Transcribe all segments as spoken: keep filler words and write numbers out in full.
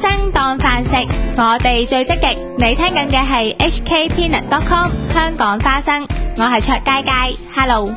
生當飯食，我哋最積極。你聽緊嘅係 H K Peanut dot com 香港花生，我係卓佳佳 ，Hello。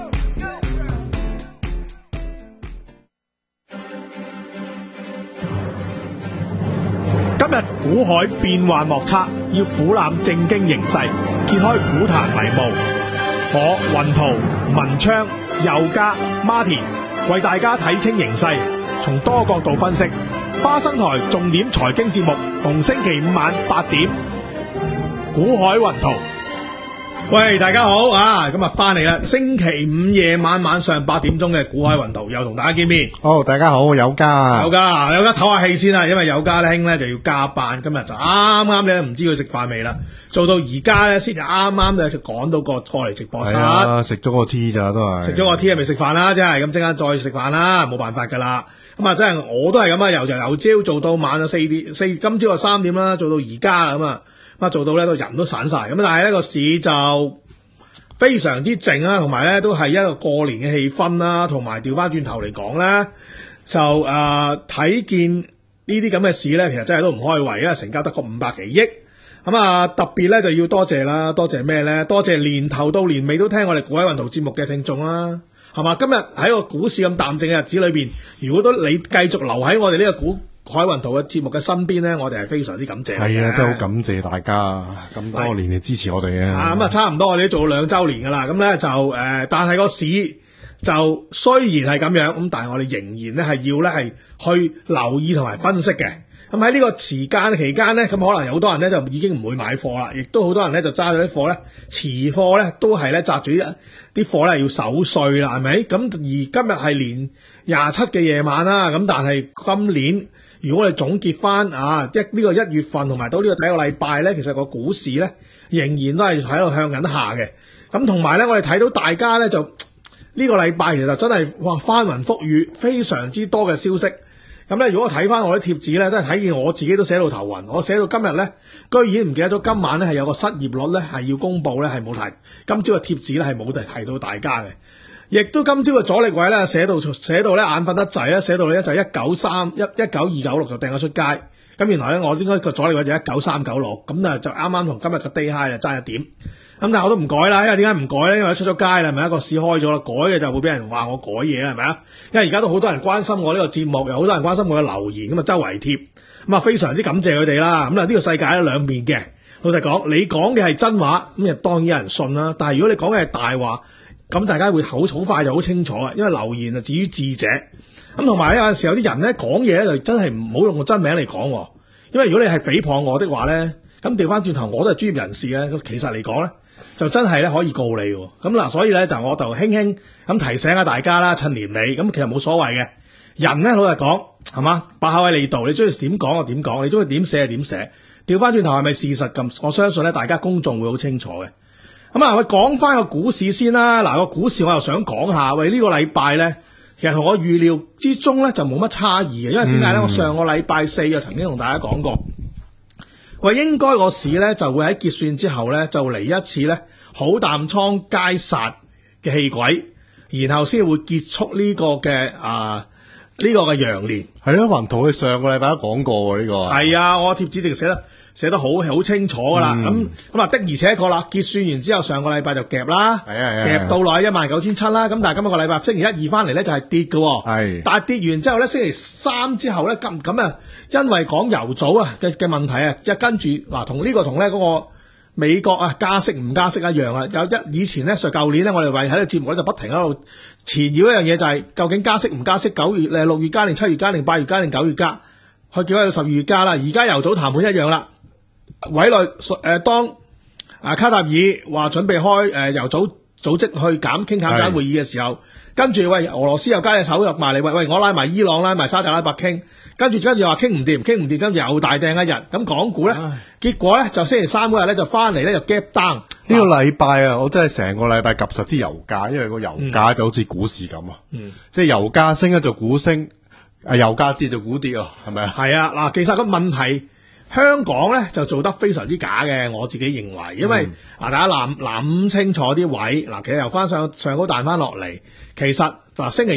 今日股海變幻莫測，要俯瞰正經形勢，揭開股壇迷霧。我雲圖、文昌、佑嘉、Martin 為大家睇清形勢，從多角度分析。花生台重點財經節目，逢星期五晚八點，股海雲圖。喂，大家好啊！今日翻嚟啦，星期五夜晚晚上八點鐘嘅股海雲圖又同大家見面。 好，大家好，有家啊， 有家，有家唞下氣先啦，因為有家咧兄咧就要加班，今日就啱啱咧唔知佢食飯未啦，做到而家咧先至啱啱咧就趕到個過嚟直播室。係啊，食咗個 tea 咋都係。食咗個 tea 係未食飯啦，真係咁即刻再食飯啦，冇辦法噶啦。咁啊，真係我都係咁啊，由由由朝做到晚啊，四點四，今朝啊三點啦，做到而家咁啊。咁做到咧個人都散晒，咁但係呢個市就非常之靜啦，同埋咧都係一個過年嘅氣氛啦，同埋調翻轉頭嚟講咧，就誒睇、呃、見呢啲咁嘅市咧，其實真係都唔開胃，因為成交得個五百幾億，咁啊特別咧就要多謝啦，多謝咩咧？多謝年頭到年尾都聽我哋股海雲圖節目嘅聽眾啦，係嘛？今日喺個股市咁淡靜嘅日子裏邊，如果都你繼續留喺我哋呢個股海雲圖嘅節目嘅身邊咧，我哋係非常之感謝。 係啊，真係好感謝大家咁多年嚟支持我哋啊！ 咁啊，差唔多我哋都做咗兩週年噶啦，咁咧就誒、呃，但係個市就雖然係咁樣，咁但係我哋仍然咧係要咧係去留意同埋分析嘅。咁喺呢個時間期間咧，咁可能有好多人咧就已經唔會買貨啦，亦都好多人咧就揸咗啲貨咧，持貨咧都係咧揸住啲貨咧要守歲啦，係咪？咁而今日係年廿七嘅夜晚啦，咁但係今年，如果我哋總結翻啊一呢個一月份同埋到呢個第一個禮拜咧，其實個股市咧仍然都係喺度向緊下嘅。咁同埋咧，我哋睇到大家咧就呢個禮拜其實真係哇翻雲覆雨，非常之多嘅消息。咁咧，如果我睇翻我啲貼紙咧，都係睇見我自己都寫到頭暈。我寫到今日咧，居然唔記得咗今晚咧係有個失業率咧係要公佈咧係冇提。今朝嘅貼紙咧係冇提提到大家嘅。亦都今朝嘅阻力位咧寫到寫到咧眼瞓得滯咧，寫到咧就一九三一一九二九六就掟咗出街。咁原來咧我應該個阻力位就一九三九六，咁啊就啱啱同今日嘅 day high 就爭一點。咁但係我都唔改啦，因為點解唔改咧？因為出咗街啦，係咪一個市開咗啦，改嘅就會俾人話我改嘢啦，係咪啊？因為而家都好多人關心我呢個節目，有好多人關心我嘅留言，咁啊周圍貼，咁啊非常之感謝佢哋啦。咁啊呢個世界咧兩面嘅，老實講，你講嘅係真話，咁啊當然有人信啦。但係如果你講嘅係大話，咁大家會好好快就好清楚啊，因為留言啊至於智者。咁同埋有陣時有啲人咧講嘢咧就真係唔好用個真名嚟講，因為如果你係誹謗我的話咧，咁調翻轉頭我都係專業人士咧，咁其實嚟講咧就真係咧可以告你喎。咁嗱，所以咧就我就輕輕咁提醒下大家啦，趁年尾咁其實冇所謂嘅。人咧老實講係嘛，把口喺你度，你中意點講就點講，你中意點寫就點寫。調翻轉頭係咪事實咁？我相信咧大家公眾會好清楚嘅。咁啊，我講翻個股市先啦。嗱，個股市我又想講下，喂，呢個禮拜咧，其實同我預料之中咧就冇乜差異嘅，因為點解咧？我上個禮拜四就曾經同大家講過，喂，應該個市咧就會喺結算之後咧就嚟一次咧好淡倉皆殺嘅氣軌，然後先會結束呢個嘅啊呢個嘅羊年。 係咯，雲圖你上個禮拜都講過喎，呢個係啊，我貼紙直寫得。寫得好好清楚噶啦，咁咁啊的而且確啦，結算完之後上個禮拜就夾啦， 係啊係啊， 夾到落一萬九千七啦，咁但係今個禮拜星期一二翻嚟咧就係跌嘅， 係， 但係跌完之後咧星期三之後咧咁咁啊，因為講油組啊嘅嘅問題啊，一跟住嗱同呢個同咧嗰個美國啊加息唔加息一樣啊，有一以前咧上舊年咧我哋為喺個節目咧就不停喺度纏繞一樣嘢，就係究竟加息唔加息，九月誒六月加定七月加定八月加定九月加，去叫喺到十二月加啦，而家油組談判一樣啦。委內誒當啊卡塔爾話準備開誒油組組織去減傾減減會議嘅時候，跟住喂俄羅斯又加隻手入埋嚟，喂喂我拉埋伊朗拉埋沙特阿拉伯傾，跟住跟住話傾唔掂傾唔掂，跟住又大掟一日，咁港股咧結果咧就星期三嗰日咧就翻嚟咧就 gap down。呢個禮拜啊，我真係成個禮拜及實啲油價，因為個油價就好似股市咁啊，嗯、即係油價升咧就股升，啊油價跌就股跌啊，係咪啊？ 係啊，嗱，其實個問題。香港咧就做得非常之假嘅，我自己認為，因為啊、嗯、大家諗諗清楚啲位，嗱其實由翻上上高彈翻落嚟，其實嗱星期一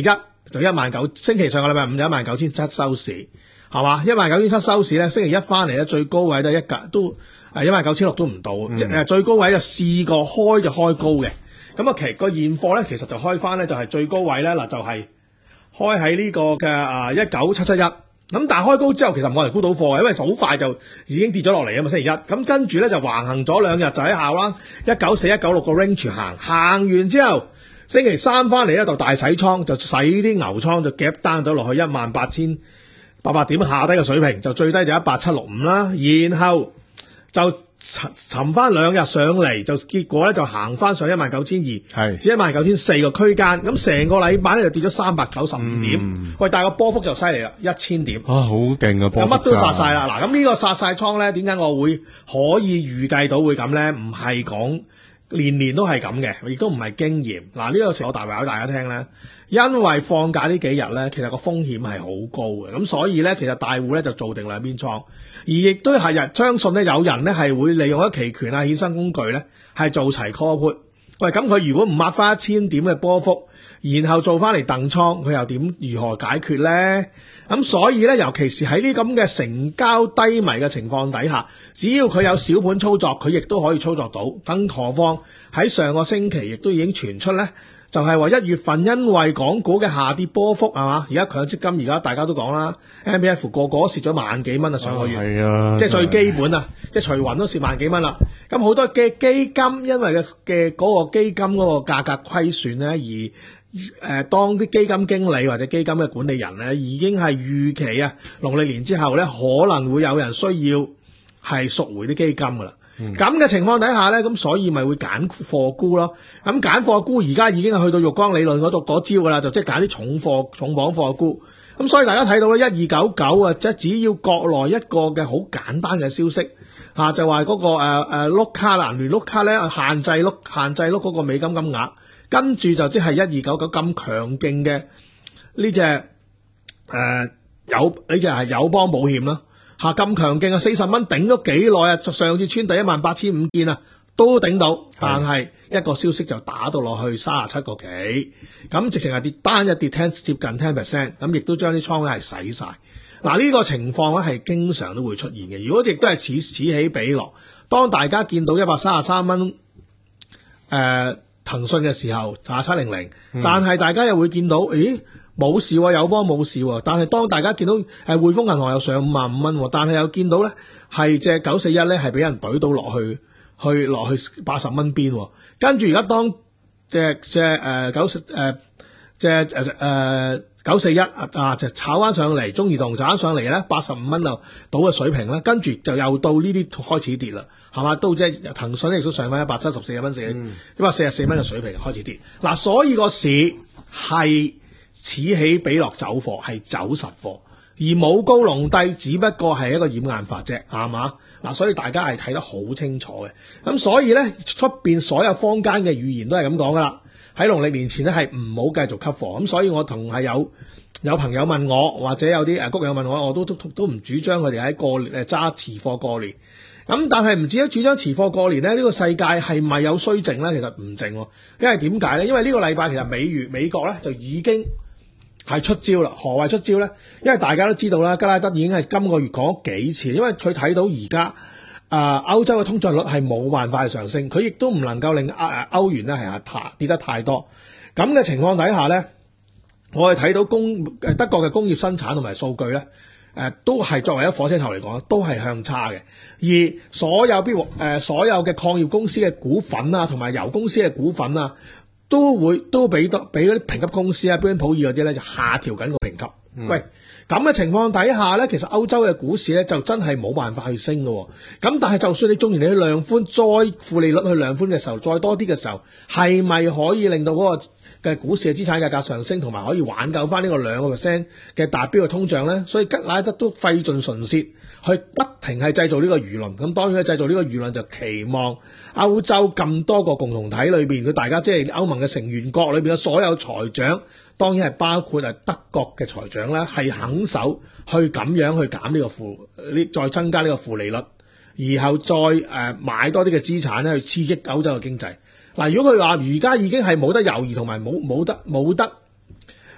就一萬九，星期上個禮拜五就一萬九千七收市，係嘛？一萬九千七收市咧，星期一翻嚟咧最高位都一格都誒一萬九千六都唔到，誒、嗯、最高位就試過開就開高嘅。咁啊，其實個現貨咧其實就開翻咧就係最高位咧嗱，就係、是、開喺呢個嘅啊一九七七一。咁但係開高之後其實冇人沽到貨嘅，因為好快就已經跌咗落嚟啊嘛，星期一。咁跟住咧就橫行咗兩日，就喺下彎一九四一九六個 range 行，行完之後星期三翻嚟咧就大洗倉，就洗啲牛倉，就夾單咗落去一萬八千八百點下低嘅水平，就最低就一八七六五啦，然後就沉沉翻兩日上嚟，就結果咧就行翻上一萬九千二，至一萬九千四個區間，咁成個禮拜咧就跌咗三百九十五點，嗯、喂，但係個波幅就犀利啦，一千點， 啊，好勁啊，波幅， 乜都殺晒啦，嗱，咁呢個殺晒倉咧，點解我會可以預計到會咁咧？唔係講年年都係咁嘅，亦都唔係經驗，嗱，呢個時候我大話俾大家聽咧，因為放假呢幾日咧，其實個風險係好高嘅，咁所以咧，其實大戶咧就做定兩邊倉。而亦都係人相信咧，有人咧係會利用一期權啊、衍生工具咧，係做齊 call put。喂，咁佢如果唔抹翻一千點嘅波幅，然後做翻嚟掟倉，佢又點如何解決咧？咁所以咧，尤其是喺呢咁嘅成交低迷嘅情況底下，只要佢有小盤操作，佢亦都可以操作到。更何況喺上個星期亦都已經傳出咧。就係話一月份因為港股嘅下跌波幅係嘛，而家強積金而家大家都講啦 ，M P F 個個都蝕咗萬幾蚊啊，上個月，係啊，即係最基本啊，即係除雲都蝕萬幾蚊啦。咁好多嘅基金因為嘅嘅嗰個基金嗰個價格虧損咧，而誒、呃、當啲基金經理或者基金嘅管理人咧，已經係預期啊，農曆年之後咧可能會有人需要係贖回啲基金噶啦。咁嘅、嗯、情況底下咧，咁所以咪會揀貨沽咯。咁揀貨沽而家已經係去到玉光理論嗰度嗰招噶啦，就即係揀啲重貨重磅貨沽。咁所以大家睇到咧，一二九九啊，即係只要國內一個嘅好簡單嘅消息嚇、啊，就話嗰、那個誒誒碌卡啦，聯碌卡咧限制碌限制碌嗰個美金金額，跟住就即係一二九九咁強勁嘅呢隻誒友呢隻係友邦保險啦。吓，咁強勁啊！四十蚊頂咗幾耐啊？上次穿第一萬八千五見啊，都頂到，但係一個消息就打到落去三十七個幾，咁直情係跌單一跌聽接近 ten percent， 咁亦都將啲倉咧係洗晒。嗱，呢個情況咧係經常都會出現嘅。如果亦都係此此起彼落，當大家見到一百三十三蚊誒騰訊嘅時候，就七零零，但係大家又會見到，咦？冇事喎，友邦冇事喎，但係當大家見到誒匯豐銀行又上五萬五蚊，但係又見到咧係隻九四一咧係俾人懟到落去，去落去八十蚊邊，跟住而家當隻隻誒九誒隻誒誒九四一啊就炒翻上嚟，中移動炒翻上嚟咧八十五蚊就到嘅水平啦，跟住就又到呢啲開始跌啦，係嘛？到即係騰訊亦都上翻一百七十四蚊四，一百四十四蚊嘅水平開始跌，嗱，所以個市係。此起彼落走貨係走實貨，而冇高隆低，只不過係一個掩眼法啫，係嘛？嗱，所以大家係睇得好清楚嘅。咁所以咧，出邊所有坊間嘅語言都係咁講噶啦。喺農曆年前咧係唔好繼續吸貨。咁所以我同係有有朋友問我，或者有啲誒谷友問我，我都都都唔主張佢哋喺過年誒揸持貨過年。咁但係唔止一主張持貨過年咧，呢、這個世界係咪有衰靜咧？其實唔靜，因為點解咧？因為呢個禮拜其實美元美國咧就已經。係出招啦，何謂出招咧？因為大家都知道啦，加拉德已經係今個月講咗幾次，因為佢睇到而家啊歐洲嘅通脹率係冇辦法上升，佢亦都唔能夠令歐歐元咧係太跌得太多。咁嘅情況底下咧，我哋睇到工誒德國嘅工業生產同埋數據咧，誒、呃、都係作為一火車頭嚟講，都係向差嘅。而所有邊誒、呃、所有嘅礦業公司嘅股份啊，同埋油公司嘅股份啊。都會都俾多俾嗰啲評級公司啊，標準普爾嗰啲咧就下調緊個評級。嗯、喂，咁嘅情況底下咧，其實歐洲嘅股市咧就真係冇辦法去升嘅。咁但係就算你縱然你去量寬，再負利率去量寬嘅時候，再多啲嘅時候，係咪可以令到嗰個嘅股市嘅資產價格上升，同埋可以挽救翻呢個兩個 percent 嘅達標嘅通脹咧？所以吉拉德都費盡唇舌去不停係製造呢個輿論。咁當然佢製造呢個輿論就期望歐洲咁多個共同體裏邊，佢大家即係歐盟嘅成員國裏邊嘅所有財長，當然係包括係德國嘅財長咧，係肯手去咁樣去減呢個負，呢再增加呢個負利率，然後再誒、呃、買多啲嘅資產咧去刺激歐洲嘅經濟。嗱，如果佢話而家已經係冇得猶豫同埋冇冇得冇得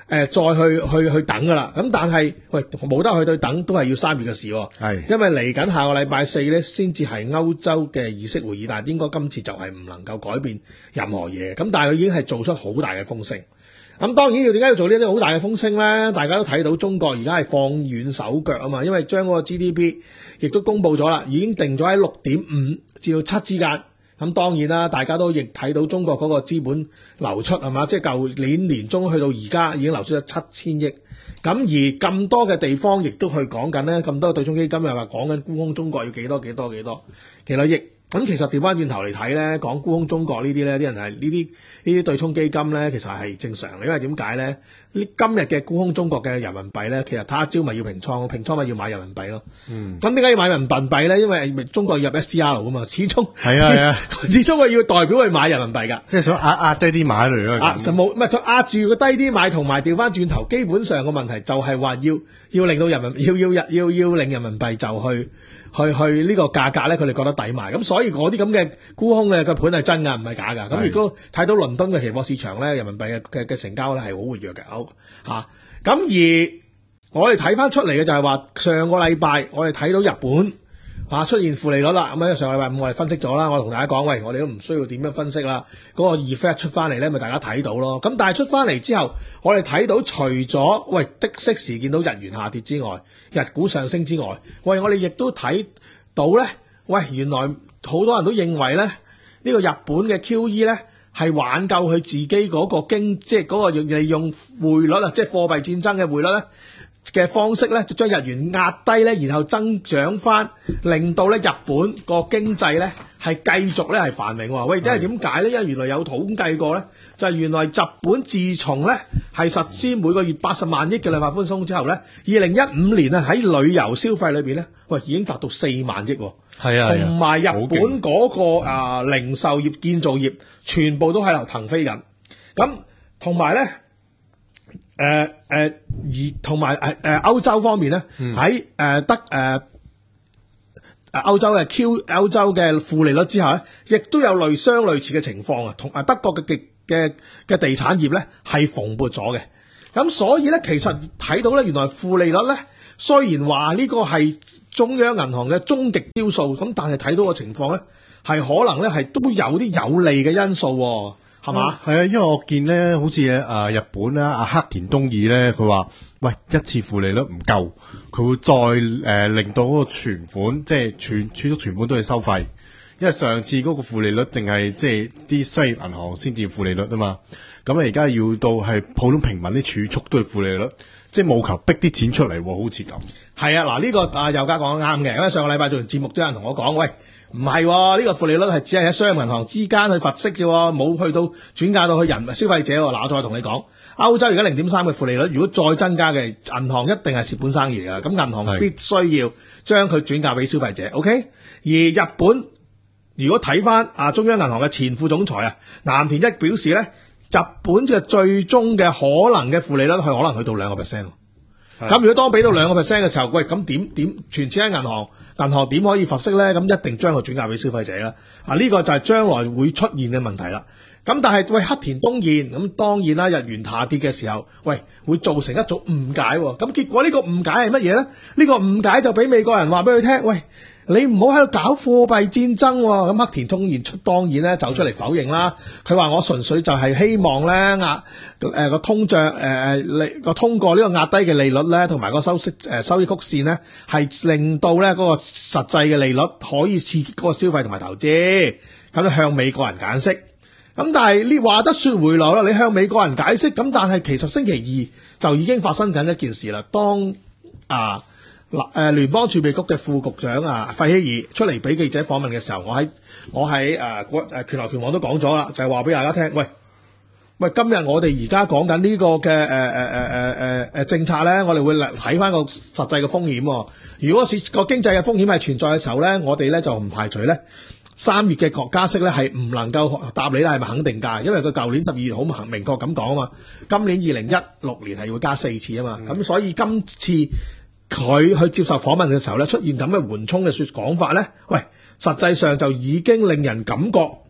呃、再去去去等噶啦。咁但係喂冇得去對等，都係要三月嘅事喎。 係因為嚟緊下個禮拜四咧，先至係歐洲嘅議息會議，但係應該今次就係唔能夠改變任何嘢。咁但係佢已經係做出好大嘅風聲。咁當然要點解要做呢啲好大嘅風聲咧？大家都睇到中國而家係放軟手腳啊嘛，因為將嗰個 G D P 亦都公布咗啦，已經定咗喺六點五至到七之間。咁當然啦，大家都亦睇到中國嗰個資本流出係嘛，即係舊年年中去到而家已經流出咗七千億。咁而咁多嘅地方亦都去講緊咧，咁多對沖基金又話講緊沽空中國要幾多幾多幾多幾多億。咁其實調翻轉頭嚟睇咧，講沽空中國呢啲咧，啲人係呢啲呢啲對沖基金咧，其實係正常嘅，因為點解咧？呢今日嘅沽空中國嘅人民幣咧，其實他朝咪要平倉，平倉咪要買人民幣咯。嗯。咁點解要買人民幣咧？因為中國要入 S D R 噶嘛，始終係啊係啊， 始終係要代表去買人民幣㗎。 即係想壓壓低啲買嚟咯。 啊，實冇唔係就壓住個低啲買，同埋調翻轉頭，基本上個問題就係話要要令到人民要要要要令人民幣就去。去去呢個價格咧，佢哋覺得抵買，咁所以嗰啲咁嘅沽空嘅個盤係真㗎，唔係假㗎。咁如果睇到倫敦嘅期貨市場咧，人民幣嘅嘅嘅成交咧係好活躍嘅，好嚇。咁、啊、而我哋睇翻出嚟嘅就係話，上個禮拜我哋睇到日本啊出現負利率啦。咁喺上個禮拜五我哋分析咗啦，我同大家講，喂，我哋都唔需要點樣分析啦。嗰、那個 effect 出翻嚟咧，咪大家睇到咯。咁但係出翻嚟之後，我哋睇到除咗喂的息時見到日元下跌之外，日股上升之外，喂，我哋亦都睇到咧，喂，原來好多人都認為咧，呢、這個日本嘅 Q E 咧係挽救佢自己嗰個經，即係嗰個利用匯率啊，即係貨幣戰爭嘅匯率咧嘅方式咧，就將日元壓低咧，然後增長翻，令到咧日本個經濟咧係繼續咧係繁榮喎。喂，因為點解咧？因為原來有統計過咧，就係、是、原來日本自從咧係實施每個月八十萬億嘅量化寬鬆之後咧，二零一五年啊喺旅遊消費裏邊咧，喂已經達到四萬億喎。 係啊， 同埋日本嗰、那個啊、呃、零售業、建造業全部都喺度騰飛緊。咁同埋咧。誒、呃、誒、呃，而同埋誒誒歐洲方面咧，喺誒德誒誒歐洲嘅 Q 歐洲嘅負利率之下咧，亦都有類相類似嘅情況啊。同啊德國嘅嘅嘅嘅地產業咧係蓬勃咗嘅。咁所以咧，其實睇到咧，原來負利率咧，雖然話呢個係中央銀行嘅終極招數，咁但係睇到個情況咧，係可能咧係都有啲有利嘅因素喎。係嘛？係啊，因為我見咧，好似誒日本啦，阿黑田東彥咧，佢話喂一次負利率唔夠，佢會再誒、呃、令到嗰個存款，即係存儲蓄存款都係收費。因為上次嗰個負利率淨係即係啲商業銀行先至負利率啊嘛，咁啊而家要到係普通平民啲儲蓄都係負利率，即係務求逼啲錢出嚟，好似咁。係啊，嗱、這、呢個啊右家講得啱嘅，因為上個禮拜做完節目都有人同我講，喂。唔係喎，呢、這個負利率係只係喺商業銀行之間去罰息啫，冇去到轉嫁到去人消費者。嗱，我再同你講，歐洲而家零點三嘅負利率，如果再增加嘅，銀行一定係蝕本生意㗎。咁銀行必須要將佢轉嫁俾消費者。OK，而日本如果睇翻啊中央銀行嘅前副總裁啊岩田一表示咧，日本嘅最終嘅可能嘅負利率係可能去到兩個 percent。咁如果當俾到兩個 percent 嘅時候，喂，咁點點存錢喺銀行，銀行點可以罰息咧？咁一定將佢轉嫁俾消費者啦。啊，呢、這個就係將來會出現嘅問題啦。咁但係喂，黑田東彥咁當然啦，日元下跌嘅時候，喂會造成一種誤解。咁結果呢個誤解係乜嘢咧？呢、這個誤解就俾美國人話俾佢聽，喂，你唔好喺度搞貨幣戰爭。咁黑田東彥出當然咧走出嚟否認啦。佢話我純粹就係希望咧壓誒個通脹誒誒個通過呢個壓低嘅利率咧，同埋個收息誒、呃、收益曲線咧，係令到咧嗰、那個實際嘅利率可以刺激嗰個消費同埋投資。咁你向美國人解釋。咁但係呢話得說回來啦，你向美國人解釋，咁但係其實星期二就已經發生緊一件事啦。當啊嗱誒聯邦儲備局嘅副局長啊費希爾出嚟俾記者訪問嘅時候，我喺我喺誒誒拳來拳往都講咗啦，就係話俾大家聽，喂喂，今日我哋而家講緊呢個嘅誒誒誒誒誒誒政策咧，我哋會睇翻個實際嘅風險、哦。如果是個經濟嘅風險係存在嘅時候咧，我哋咧就唔排除咧。三月嘅國加息咧係唔能夠答你咧係咪肯定價，因為佢舊年十二月好明明確咁講啊嘛，今年二零一六年係會加四次啊嘛，咁、嗯、所以今次佢去接受訪問嘅時候咧出現咁嘅緩衝嘅說講法咧，喂，實際上就已經令人感覺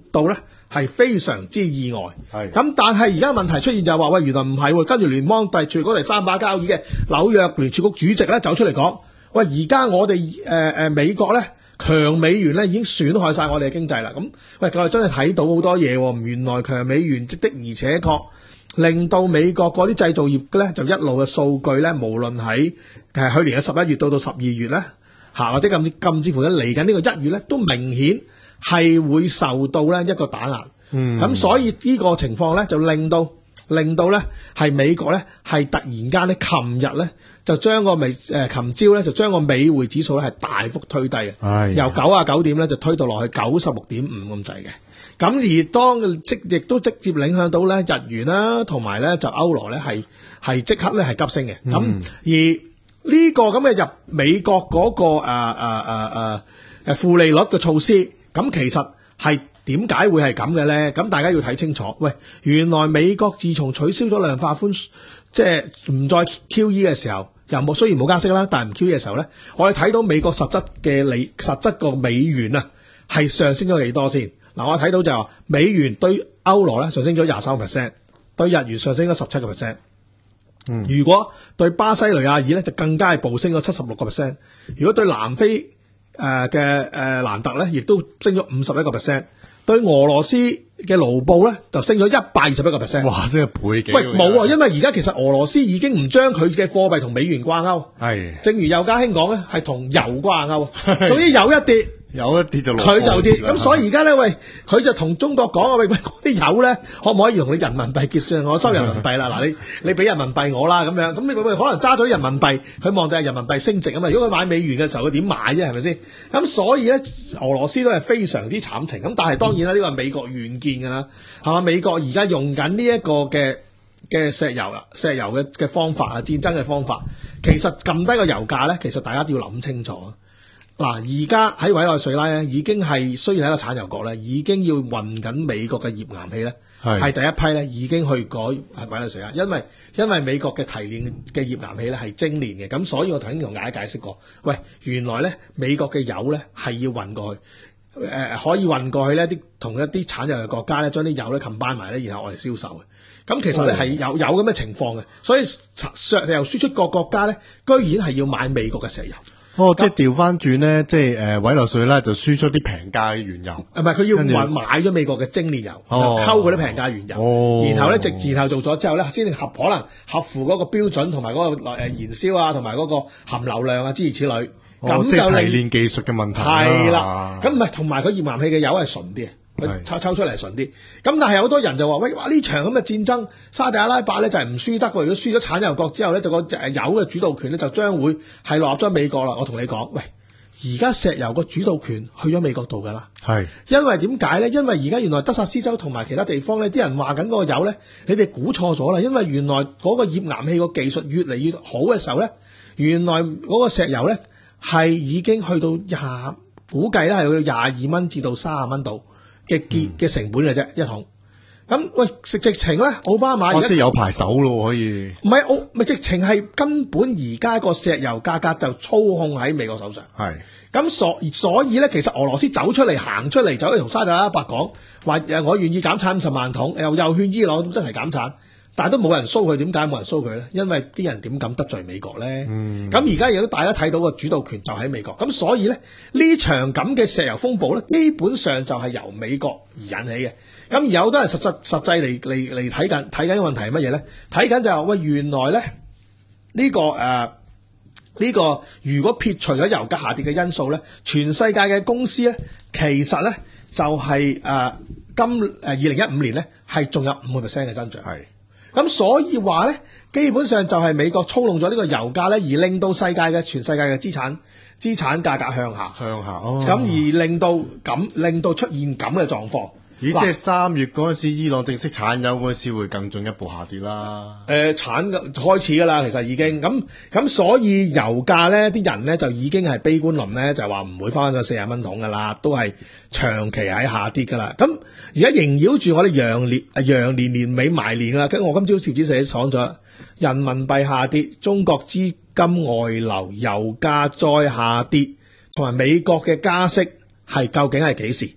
到咧係非常之意外。 係咁，但係而家問題出現就係話，喂，原來唔係喎，跟住聯邦第住嗰第三把交椅嘅紐約聯儲局主席咧走出嚟講，喂，而家我哋誒誒美國咧強美元咧已經損害晒我哋嘅經濟啦。咁喂，我哋真係睇到好多嘢喎，原來強美元的而且確令到美國嗰啲製造業咧就一路嘅數據咧，無論喺誒去年嘅十一月到到十二月咧嚇，或者甚至甚至乎咧嚟緊呢個一月咧，都明顯係會受到咧一個打壓。嗯，咁所以呢個情況咧就令到令到咧係美國咧係突然間咧，琴日咧就將個美誒琴朝咧就將個美匯指數咧係大幅推低嘅， 係由九啊九點咧就推到落去九十六點五咁滯嘅。咁而當即亦都直接影響到咧日元啦，同埋咧就歐羅咧係係即刻咧係急升嘅。咁、嗯、而呢個咁嘅入美國嗰、那個誒誒誒誒誒負利率嘅措施，咁其實係點解會係咁嘅咧？咁大家要睇清楚。喂，原來美國自從取消咗量化寬，即係唔再 Q E 嘅時候，又冇雖然冇加息啦，但係唔 Q E 嘅時候咧，我哋睇到美國實質嘅利實質個美元啊係上升咗幾多先？嗱，我睇到就係話美元對歐羅咧上升咗廿三個 percent， 對日元上升咗十七個 percent。嗯，如果對巴西雷亞爾咧就更加係暴升咗七十六個 percent。如果對南非誒嘅誒蘭特咧，亦都升咗五十一個 percent。對俄羅斯嘅盧布咧就升咗一百二十一個 percent。 哇！真係倍幾？ 喂，冇啊，因為而家其實俄羅斯已經唔將佢嘅貨幣同美元掛鈎。係，正如邱家興講咧，係同油掛鈎。總之油一跌。 有一跌就落， 佢就跌，咁所以而家咧，喂，佢就同中國講啊，喂喂，嗰啲油咧，可唔可以用你人民幣結算？我收人民幣啦，嗱，你你俾人民幣我啦，咁樣，咁你會唔會可能揸咗啲人民幣，佢望定係人民幣升值啊嘛？如果佢買美元嘅時候，佢點買啫？係咪先？咁所以咧，俄羅斯都係非常之慘情。咁但係當然啦，呢個係美國願見㗎啦，係嘛？美國而家用緊呢一個嘅嘅石油啦，石油嘅嘅方法啊，戰爭嘅方法，其實撳低個油價咧，其實大家都要諗清楚。嗱，而家喺委內瑞拉咧，已經係雖然係一個產油國咧，已經要運緊美國嘅頁岩氣咧，係第一批咧已經去改係委內瑞拉，因為因為美國嘅提煉嘅頁岩氣咧係精煉嘅，咁所以我頭先同大家解釋過，喂，原來咧美國嘅油咧係要運過去，誒、呃、可以運過去呢啲同一啲產油嘅國家咧，將啲油咧 combine 埋咧，然後我哋銷售嘅，咁其實咧係有有咁嘅情況嘅，所以石油輸出國國家咧，居然係要買美國嘅石油。 哦，即係調翻轉咧，即係誒委內瑞拉就輸出啲平價嘅原油， 唔係佢要買買咗美國嘅精煉油， 哦、 溝嗰啲平價原油， 哦、 然後咧直然後做咗之後咧，先至合可能合乎嗰個標準同埋嗰個誒燃燒啊，同埋嗰個含流量啊，諸如此類。咁、 哦、 就即係提煉技術嘅問題係啦，咁唔係同埋佢頁岩氣嘅油係純啲。佢抽抽出嚟純啲，咁但係好多人就話：喂，哇！呢場咁嘅戰爭，沙地阿拉伯咧就係唔輸得喎。如果輸咗產油國之後咧，就個誒油嘅主導權咧就將會係落入咗美國啦。我同你講，喂，而家石油個主導權去咗美國度㗎啦。係，因為點解咧？因為而家原來德薩斯州同埋其他地方咧，啲人話緊嗰個油咧，你哋估錯咗啦。因為原來嗰個頁岩氣個技術越嚟越好嘅時候咧，原來嗰個石油咧係已經去到廿，估計咧係去到廿二蚊至到三十蚊度。嘅結嘅成本嘅啫，一桶。咁喂，食直情咧，奧巴馬而家即係有排手咯，可以。 唔係奧，咪直情係根本而家個石油價格就操控喺美國手上。係。咁所所以咧，其實俄羅斯走出嚟行出嚟，走去同沙特阿拉伯講話誒，我願意減產五十萬桶，又又勸伊朗真係減產，但係都冇人騷佢，點解冇人騷佢咧？因為啲人點敢得罪美國咧？咁而家亦都大家睇到個主導權就喺美國，咁所以咧呢場咁嘅石油風暴咧，基本上就係由美國而引起嘅。咁而有好多人實實實際嚟嚟嚟睇緊睇緊嘅問題係乜嘢咧？睇緊就係話喂，原來咧呢、呢個誒呢、呃呢個如果撇除咗油價下跌嘅因素咧，全世界嘅公司咧其實咧就係、是、誒、呃、今誒二零一五年咧係仲有五個 percent 嘅增長。係。咁所以話咧，基本上就係美國操弄咗呢個油價咧，而令到世界嘅全世界嘅資產資產價格向下，向下。哦。咁而令到咁令到出現咁嘅狀況。 咦，即係三月嗰陣時，伊朗正式產油嗰陣時會更進一步下跌啦。 誒、呃，產嘅開始㗎啦，其實已經咁咁，所以油價咧，啲人咧就已經係悲觀論咧，就話唔會翻咗四十蚊桶㗎啦，都係長期喺下跌㗎啦。咁而家縈繞住我哋羊年羊年年尾埋年啦，跟住我今朝報紙寫講咗，人民幣下跌，中國資金外流，油價再下跌，同埋美國嘅加息係究竟係幾時？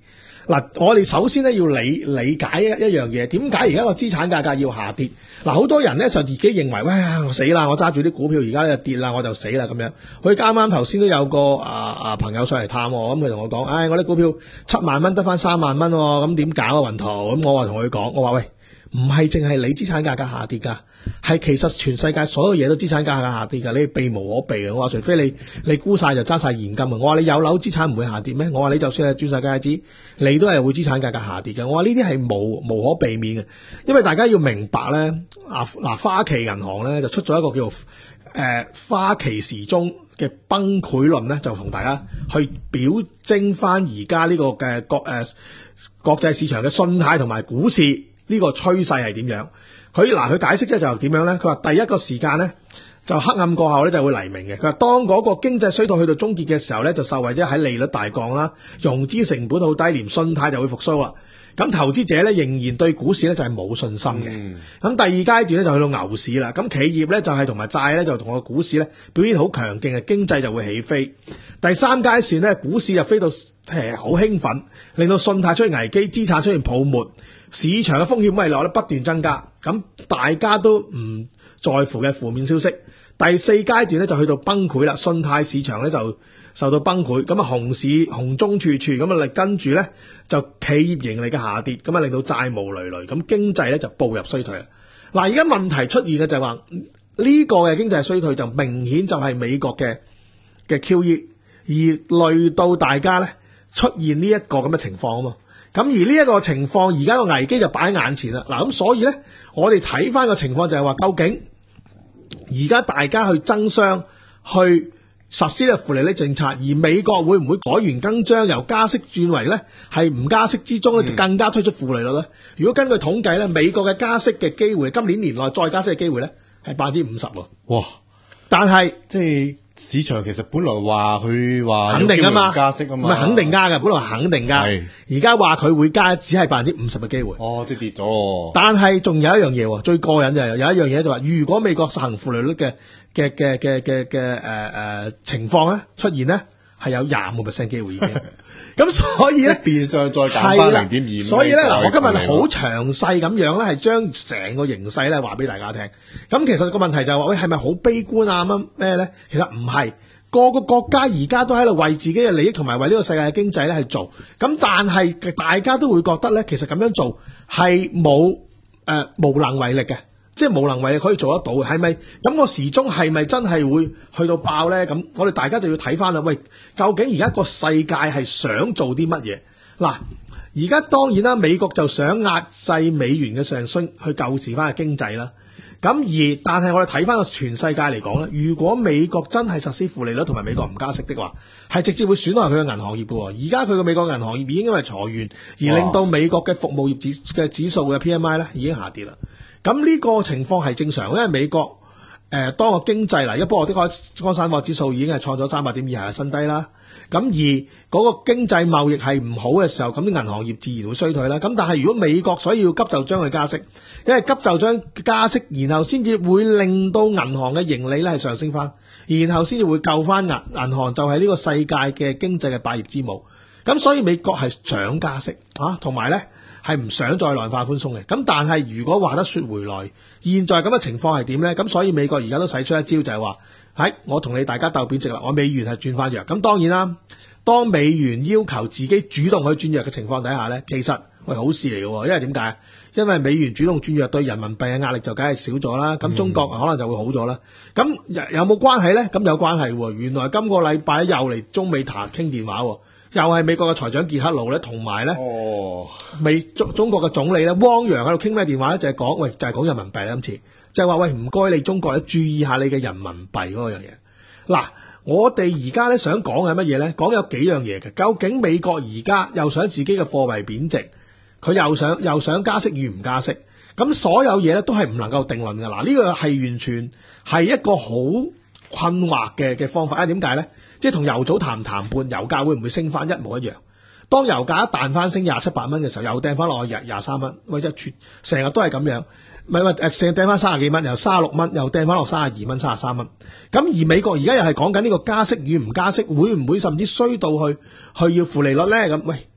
嗱，我哋首先咧要理理解一一樣嘢，點解而家個資產價格要下跌？嗱，好多人咧就自己認為，喂，我死啦！我揸住啲股票而家咧跌啦，我就死啦咁樣。佢啱啱頭先都有個啊啊朋友上嚟探我，咁佢同我講，唉，我啲股票七萬蚊得翻三萬蚊，咁點搞啊？雲圖，咁我話同佢講，我話喂，唔係淨係你資產價格下跌㗎，係其實全世界所有嘢都資產價格下跌㗎，你避無可避嘅。我話除非你你沽晒就揸晒現金啊！我話你有樓資產唔會下跌咩？我話你就算係鑽石戒指，你都係會資產價格下跌嘅。我話呢啲係無無可避免嘅，因為大家要明白咧，啊嗱花旗銀行咧就出咗一個叫做誒、呃、花旗時鐘嘅崩潰論咧，就同大家去表徵翻而家呢個嘅國誒、呃、國際市場嘅信貸同埋股市。呢個趨勢係點樣？佢嗱佢解釋即係就點樣咧？佢話第一個時間咧就黑暗過後咧就會黎明嘅。佢話當嗰個經濟衰退去到終結嘅時候咧，就受惠咗喺利率大降啦，融資成本好低，連信貸就會復甦啦。咁投資者咧仍然對股市咧就係冇信心嘅。咁、嗯、第二階段咧就去到牛市啦。咁企業咧就係同埋債咧就同個股市咧表現好強勁嘅，經濟就會起飛。第三階段咧股市就飛到誒好興奮，令到信貸出現危機，資產出現泡沫。市場嘅風險未來咧不斷增加，咁大家都唔在乎嘅負面消息。第四階段咧就去到崩潰啦，信貸市場咧就受到崩潰，咁啊熊市熊中處處，咁啊跟住咧就企業盈利嘅下跌，咁啊令到債務累累，咁經濟咧就步入衰退啦。嗱，而家問題出現嘅就係話呢個嘅經濟衰退就明顯就係美國嘅嘅 Q E， 而累到大家咧出現呢一個咁嘅情況啊嘛。咁而呢一個情況，而家個危機就擺喺眼前啦。嗱，咁所以咧，我哋睇翻個情況就係話，究竟而家大家去爭相去實施呢個負利率政策，而美國會唔會改弦更張，由加息轉為咧係唔加息之中咧，就更加推出負利率咧？嗯、如果根據統計咧，美國嘅加息嘅機會，今年年內再加息嘅機會咧係百分之五十喎。哇！但係即係。市場其實本來話佢話肯定啊嘛， 加息啊嘛， 唔係肯定加嘅，本來肯定加，而家話佢會加，只係百分之五十嘅機會。 哦，即係跌咗。但係仲有一樣嘢，最過癮就係有一樣嘢就話，如果美國實行負利率嘅嘅嘅嘅嘅嘅誒誒情況咧出現咧，係有廿五個 percent 機會已經。咁所以咧， 變相再減翻零點二。 所以咧，嗱，我今日好詳細咁樣咧，係將成個形勢咧話俾大家聽。咁其實個問題就係話，喂，係咪好悲觀啊？乜咩咧？其實唔係，個個國家而家都喺度為自己嘅利益同埋為呢個世界嘅經濟咧去做。咁但係大家都會覺得咧，其實咁樣做係冇誒無能為力嘅。即係無能為力可以做得到，係咪？咁個時鐘係咪真係會去到爆呢？咁我哋大家就要睇翻啦。喂，究竟而家個世界係想做啲乜嘢？嗱，而家當然啦，美國就想壓制美元嘅上升，去救治翻個經濟啦。咁而但係我哋睇翻個全世界嚟講咧，如果美國真係實施負利率同埋美國唔加息的話，係直接會損害佢嘅銀行業嘅。而家佢嘅美國銀行業已經因為裁員而令到美國嘅服務業指嘅指數嘅 P M I 咧已經下跌啦。咁呢個情況係正常，因為美國誒、呃、當個經濟嗱，一波我啲開康山貨指數已經係創咗三百點以下嘅新低啦。咁而嗰個經濟貿易係唔好嘅時候，咁啲銀行業自然會衰退啦。咁但係如果美國所以要急就將佢加息，因為急就將加息，然後先至會令到銀行嘅盈利咧係上升翻，然後先至會救翻銀銀行，就係呢個世界嘅經濟嘅百業之母。咁所以美國係想加息啊，同埋咧。係唔想再量化寬鬆嘅，咁但係如果話得說回來，現在咁嘅情況係點呢？咁所以美國而家都使出一招，就係話，喺我同你大家鬥貶值啦，我美元係轉翻弱。咁當然啦，當美元要求自己主動去轉弱嘅情況底下呢，其實係好事嚟嘅，因為點解？因為美元主動轉弱對人民幣嘅壓力就梗係少咗啦，咁中國可能就會好咗啦。咁有冇關係呢？咁有關係喎，原來今個禮拜又嚟中美談傾電話喎。又係美國嘅財長傑克魯咧，同埋咧美中中國嘅總理咧汪洋喺度傾咩電話咧？就係講喂，就係講人民幣啦。今次就係話喂，唔該你中國咧注意下你嘅人民幣嗰樣嘢。嗱，我哋而家咧想講嘅乜嘢咧？講有幾樣嘢嘅。究竟美國而家又想自己嘅貨幣貶值，佢又想又想加息與唔加息，咁所有嘢咧都係唔能夠定論嘅。嗱，呢個係完全係一個好困惑嘅嘅方法啊？點解咧？即係同油組談談判，油價會唔會升翻一模一樣？當油價一彈翻升廿七八蚊嘅時候，又掟翻落去廿廿三蚊，或者成日都係咁樣，唔係話誒成日掟翻三十幾蚊，又三十六蚊，又掟翻落三十二蚊、三十三蚊。咁而美國而家又係講緊呢個加息與唔加息，會唔會甚至衰到去去要負利率咧？咁喂，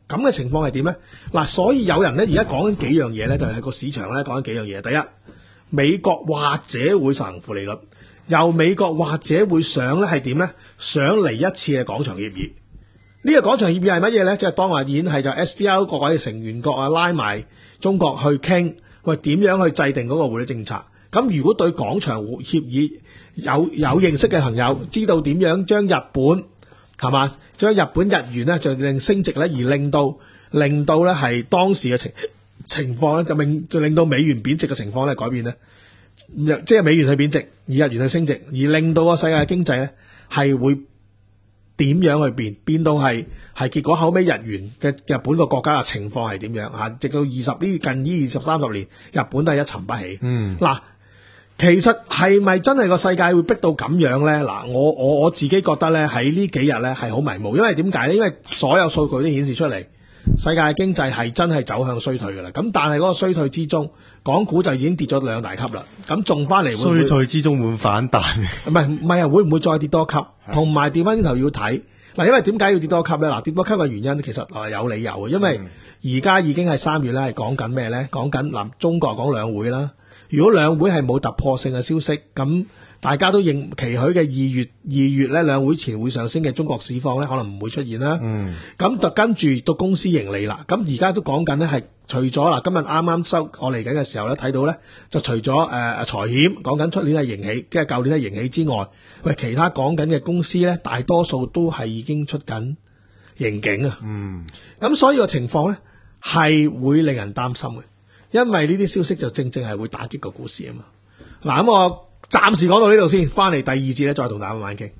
咁嘅情況係點咧？嗱，所以有人咧而家講緊幾樣嘢咧，就係個市場咧講緊幾樣嘢。第一，美國或者會實行負利率，由美國或者會想咧係點咧？想嚟一次嘅廣場協議。呢、這個廣場協議係乜嘢咧？即係當話演係就 S D R 各位成員國啊拉埋中國去傾，喂點樣去制定嗰個匯率政策？咁如果對廣場協議有有認識嘅朋友，知道點樣將日本係嘛，將日本日元咧就令升值咧，而令到令到咧係當時嘅情情況咧，就令就令到美元貶值嘅情況咧改變咧，即係美元去貶值，而日元去升值，而令到個世界嘅經濟咧係會點樣去變，變到係係結果後尾日元嘅日本個國家嘅情況係點樣啊？直到二十呢近呢二十三十年，日本都係一沉不起。嗯，嗱。其實係咪真係個世界會逼到咁樣呢？嗱，我我我自己覺得呢，喺呢幾日呢係好迷霧，因為點解呢？因為所有數據都顯示出嚟，世界經濟係真係走向衰退噶啦。咁但係嗰個衰退之中，港股就已經跌咗兩大級啦。咁仲翻嚟衰退之中會反彈？ 唔係唔係啊？會唔會再跌多級？同埋調翻轉頭要睇嗱，因為點解要跌多級呢？嗱，跌多級嘅原因其實係有理由嘅，因為而家已經係三月咧，係講緊咩呢？講緊嗱，中國講兩會啦。如果兩會係冇突破性嘅消息，咁大家都認期許嘅二月二月咧兩會前會上升嘅中國市況咧，可能唔會出現啦。嗯，咁就跟住到公司盈利啦。咁而家都講緊咧係除咗嗱，今日啱啱收我嚟緊嘅時候咧睇到咧，就除咗誒誒財險講緊出年係盈喜，即係舊年係盈喜之外，喂其他講緊嘅公司咧，大多數都係已經出緊盈警啊。嗯，咁所以個情況咧係會令人擔心嘅。因為呢啲消息就正正係會打擊個股市啊嘛。嗱，咁我暫時講到呢度先，翻嚟第二節咧再同大家慢慢傾。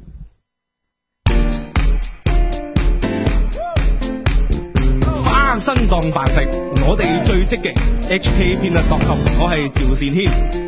翻身當飯食，我哋最積極。H K Peanut dot com， 我係趙善軒。